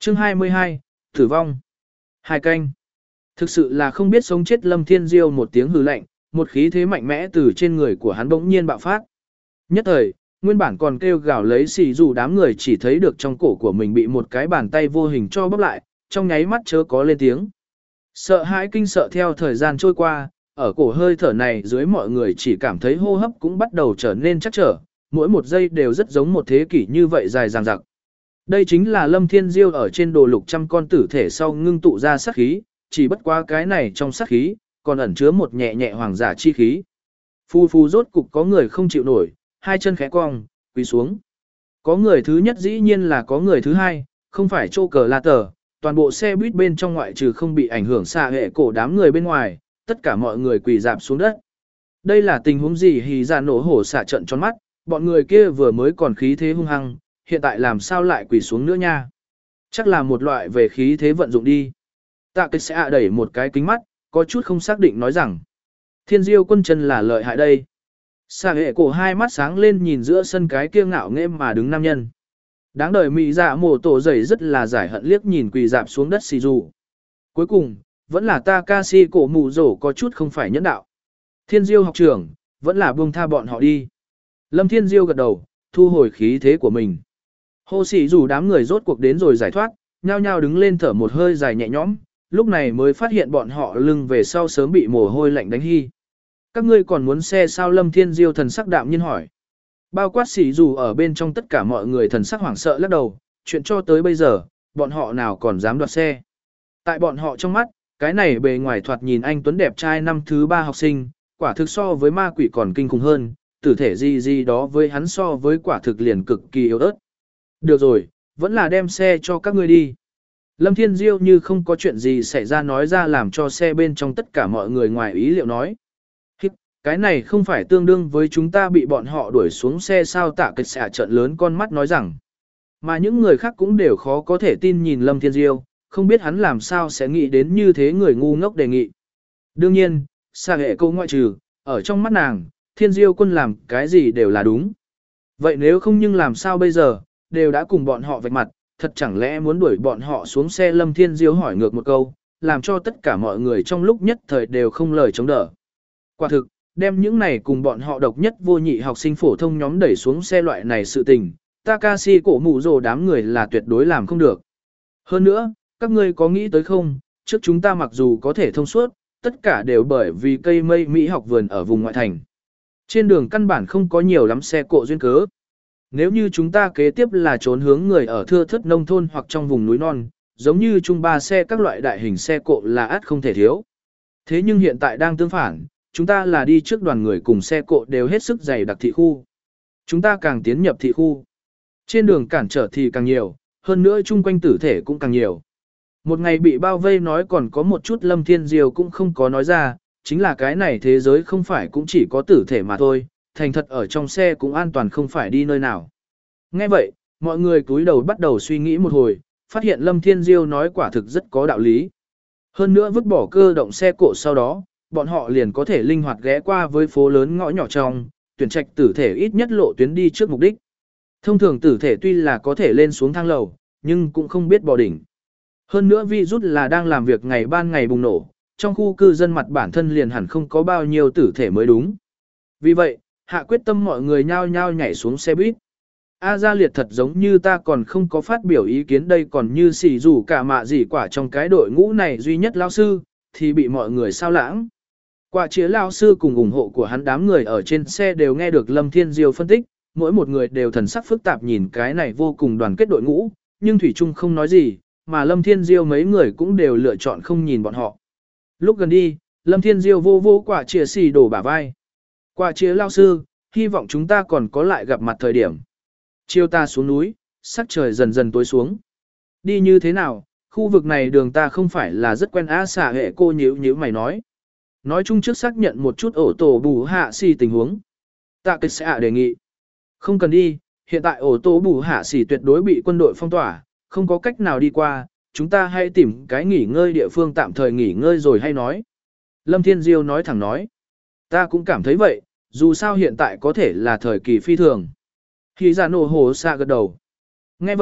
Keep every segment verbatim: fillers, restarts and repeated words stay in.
Chương hai mươi hai, Tử vong. Hai canh. Thực sự là không biết sống chết Lâm Thiên Diêu một tiếng hừ lạnh, một khí thế mạnh mẽ từ trên người của hắn bỗng nhiên bạo phát. Nhất thời, nguyên bản còn kêu gào lấy xì dù đám người chỉ thấy được trong cổ của mình bị một cái bàn tay vô hình cho bóp lại, trong nháy mắt chớ có lên tiếng. Sợ hãi kinh sợ theo thời gian trôi qua, ở cổ hơi thở này dưới mọi người chỉ cảm thấy hô hấp cũng bắt đầu trở nên chắc trở, mỗi một giây đều rất giống một thế kỷ như vậy dài dằng dặc. Đây chính là Lâm Thiên Diêu ở trên đồ lục trăm con tử thể sau ngưng tụ ra sát khí, chỉ bất quá cái này trong sát khí, còn ẩn chứa một nhẹ nhẹ hoàng giả chi khí. Phu phu rốt cục có người không chịu nổi, hai chân khẽ cong, quỳ xuống. Có người thứ nhất dĩ nhiên là có người thứ hai, không phải chô cờ la tờ, toàn bộ xe buýt bên trong ngoại trừ không bị ảnh hưởng xa hệ cổ đám người bên ngoài, tất cả mọi người quỳ dạp xuống đất. Đây là tình huống gì hì ra nổ hổ xả trận tròn mắt, bọn người kia vừa mới còn khí thế hung hăng, hiện tại làm sao lại quỳ xuống nữa nha. Chắc là một loại về khí thế vận dụng đi. Tạ Kết sẽ đẩy một cái kính mắt, có chút không xác định nói rằng. Thiên Diêu quân chân là lợi hại đây. Xa hệ cổ hai mắt sáng lên nhìn giữa sân cái kia ngạo nghễ mà đứng nam nhân. Đáng đời mỹ dạ mổ tổ dày rất là giải hận liếc nhìn quỳ dạp xuống đất xì dù. Cuối cùng, vẫn là Takashi cổ mù rổ có chút không phải nhẫn đạo. Thiên Diêu học trưởng, vẫn là buông tha bọn họ đi. Lâm Thiên Diêu gật đầu, thu hồi khí thế của mình. Hồ sĩ dù đám người rốt cuộc đến rồi giải thoát, nhao nhao đứng lên thở một hơi dài nhẹ nhõm, lúc này mới phát hiện bọn họ lưng về sau sớm bị mồ hôi lạnh đánh hy. Các ngươi còn muốn xe sao? Lâm Thiên Diêu thần sắc đạm nhiên hỏi. Bao quát sĩ dù ở bên trong tất cả mọi người thần sắc hoảng sợ lắc đầu, chuyện cho tới bây giờ, bọn họ nào còn dám đoạt xe. Tại bọn họ trong mắt, cái này bề ngoài thoạt nhìn anh tuấn đẹp trai năm thứ ba học sinh, quả thực so với ma quỷ còn kinh khủng hơn, tử thể gì gì đó với hắn so với quả thực liền cực kỳ yếu ớt. Được rồi, vẫn là đem xe cho các ngươi đi. Lâm Thiên Diêu như không có chuyện gì xảy ra nói ra làm cho xe bên trong tất cả mọi người ngoài ý liệu nói. Hít, cái này không phải tương đương với chúng ta bị bọn họ đuổi xuống xe sao? Tạ Kết xạ trợn lớn con mắt nói rằng. Mà những người khác cũng đều khó có thể tin nhìn Lâm Thiên Diêu, không biết hắn làm sao sẽ nghĩ đến như thế người ngu ngốc đề nghị. Đương nhiên, xa hệ câu ngoại trừ, ở trong mắt nàng, Thiên Diêu quân làm cái gì đều là đúng. Vậy nếu không nhưng làm sao bây giờ, đều đã cùng bọn họ vạch mặt, thật chẳng lẽ muốn đuổi bọn họ xuống xe? Lâm Thiên Diêu hỏi ngược một câu, làm cho tất cả mọi người trong lúc nhất thời đều không lời chống đỡ. Quả thực, đem những này cùng bọn họ độc nhất vô nhị học sinh phổ thông nhóm đẩy xuống xe loại này sự tình, Takashi cổ mù rồ đám người là tuyệt đối làm không được. Hơn nữa, các ngươi có nghĩ tới không, trước chúng ta mặc dù có thể thông suốt, tất cả đều bởi vì cây mây Mỹ học vườn ở vùng ngoại thành. Trên đường căn bản không có nhiều lắm xe cộ duyên cớ. Nếu như chúng ta kế tiếp là trốn hướng người ở thưa thớt nông thôn hoặc trong vùng núi non, giống như trung ba xe các loại đại hình xe cộ là ắt không thể thiếu. Thế nhưng hiện tại đang tương phản, chúng ta là đi trước đoàn người cùng xe cộ đều hết sức dày đặc thị khu. Chúng ta càng tiến nhập thị khu. Trên đường cản trở thì càng nhiều, hơn nữa chung quanh tử thể cũng càng nhiều. Một ngày bị bao vây nói còn có một chút Lâm Thiên Diêu cũng không có nói ra, chính là cái này thế giới không phải cũng chỉ có tử thể mà thôi, thành thật ở trong xe cũng an toàn không phải đi nơi nào. Nghe vậy, mọi người cúi đầu bắt đầu suy nghĩ một hồi, phát hiện Lâm Thiên Diêu nói quả thực rất có đạo lý. Hơn nữa vứt bỏ cơ động xe cộ sau đó, bọn họ liền có thể linh hoạt ghé qua với phố lớn ngõ nhỏ trong, tuyển trạch tử thể ít nhất lộ tuyến đi trước mục đích. Thông thường tử thể tuy là có thể lên xuống thang lầu, nhưng cũng không biết bò đỉnh. Hơn nữa virus là đang làm việc ngày ban ngày bùng nổ, trong khu cư dân mặt bản thân liền hẳn không có bao nhiêu tử thể mới đúng. Vì vậy, hạ quyết tâm mọi người nhao nhao nhảy xuống xe buýt. A Gia Liệt thật giống như ta còn không có phát biểu ý kiến đây, còn như xỉ rủ cả mạ gì quả trong cái đội ngũ này duy nhất lao sư, thì bị mọi người sao lãng. Quả chĩa lao sư cùng ủng hộ của hắn đám người ở trên xe đều nghe được Lâm Thiên Diêu phân tích, mỗi một người đều thần sắc phức tạp nhìn cái này vô cùng đoàn kết đội ngũ, nhưng Thủy Trung không nói gì, mà Lâm Thiên Diêu mấy người cũng đều lựa chọn không nhìn bọn họ. Lúc gần đi, Lâm Thiên Diêu vô vô quả chĩa xì đổ bả vai. Quả chĩa lao sư, hy vọng chúng ta còn có lại gặp mặt thời điểm. Chiều ta xuống núi, sắc trời dần dần tối xuống. Đi như thế nào, khu vực này đường ta không phải là rất quen á. Xả hệ cô nhíu nhíu mày nói. Nói chung trước xác nhận một chút ổ tổ bù hạ xì tình huống. Tạ Kết sẽ đề nghị. Không cần đi, hiện tại ổ tổ bù hạ xì tuyệt đối bị quân đội phong tỏa, không có cách nào đi qua, chúng ta hãy tìm cái nghỉ ngơi địa phương tạm thời nghỉ ngơi rồi hay nói. Lâm Thiên Diêu nói thẳng nói. Ta cũng cảm thấy vậy, dù sao hiện tại có thể là thời kỳ phi thường. Khi ra nổ hồ xa gật đầu. Nghe vậy,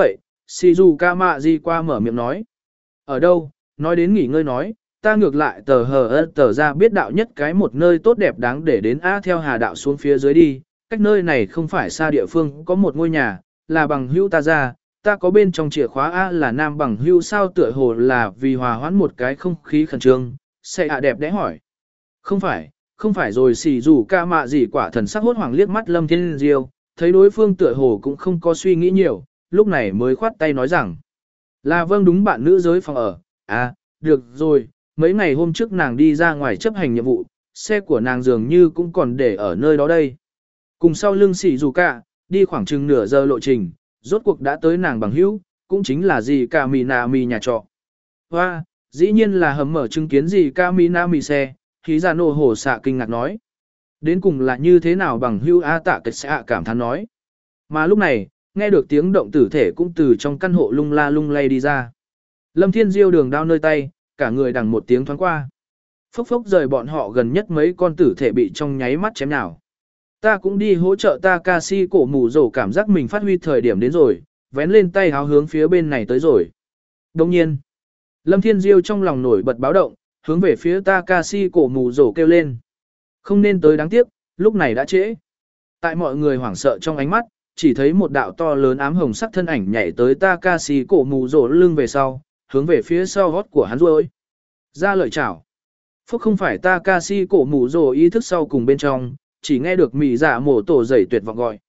Shizuka mạ gì qua mở miệng nói. Ở đâu, nói đến nghỉ ngơi nói, ta ngược lại tờ hờ ơ tờ ra biết đạo nhất cái một nơi tốt đẹp đáng để đến A theo hà đạo xuống phía dưới đi, cách nơi này không phải xa địa phương có một ngôi nhà, là bằng hữu ta ra, ta có bên trong chìa khóa A là nam bằng hữu sao tựa hồ là vì hòa hoãn một cái không khí khẩn trương, sẽ ạ đẹp đẽ hỏi. Không phải, không phải rồi xì dù ca mạ gì quả thần sắc hốt hoảng liếc mắt Lâm Thiên Diêu, thấy đối phương tựa hồ cũng không có suy nghĩ nhiều, lúc này mới khoát tay nói rằng. Là vâng đúng bạn nữ giới phòng ở, à, được rồi, mấy ngày hôm trước nàng đi ra ngoài chấp hành nhiệm vụ, xe của nàng dường như cũng còn để ở nơi đó đây. Cùng sau lưng xì dù cả, đi khoảng chừng nửa giờ lộ trình, rốt cuộc đã tới nàng bằng hữu, cũng chính là gì cả mì nà mì nhà trọ. Hoa, dĩ nhiên là hầm mở chứng kiến gì cả mì nà mì xe, khí ra nổ hổ xạ kinh ngạc nói. Đến cùng là như thế nào bằng hữu A tạ kết xạ cảm thán nói. Mà lúc này, nghe được tiếng động tử thể cũng từ trong căn hộ lung la lung lay đi ra. Lâm Thiên Diêu đường đao nơi tay, cả người đằng một tiếng thoáng qua. Phốc phốc rời bọn họ gần nhất mấy con tử thể bị trong nháy mắt chém nào. Ta cũng đi hỗ trợ Takashi cổ mù rổ cảm giác mình phát huy thời điểm đến rồi, vén lên tay háo hướng phía bên này tới rồi. Đồng nhiên, Lâm Thiên Diêu trong lòng nổi bật báo động, hướng về phía Takashi cổ mù rổ kêu lên. Không nên tới đáng tiếc, lúc này đã trễ. Tại mọi người hoảng sợ trong ánh mắt, chỉ thấy một đạo to lớn ám hồng sắc thân ảnh nhảy tới Takashi cổ mù rổ lưng về sau, hướng về phía sau gót của hắn rồi. Ra lợi chảo. Phúc không phải Takashi cổ mù rổ ý thức sau cùng bên trong, chỉ nghe được mị giả mổ tổ dậy tuyệt vọng gọi.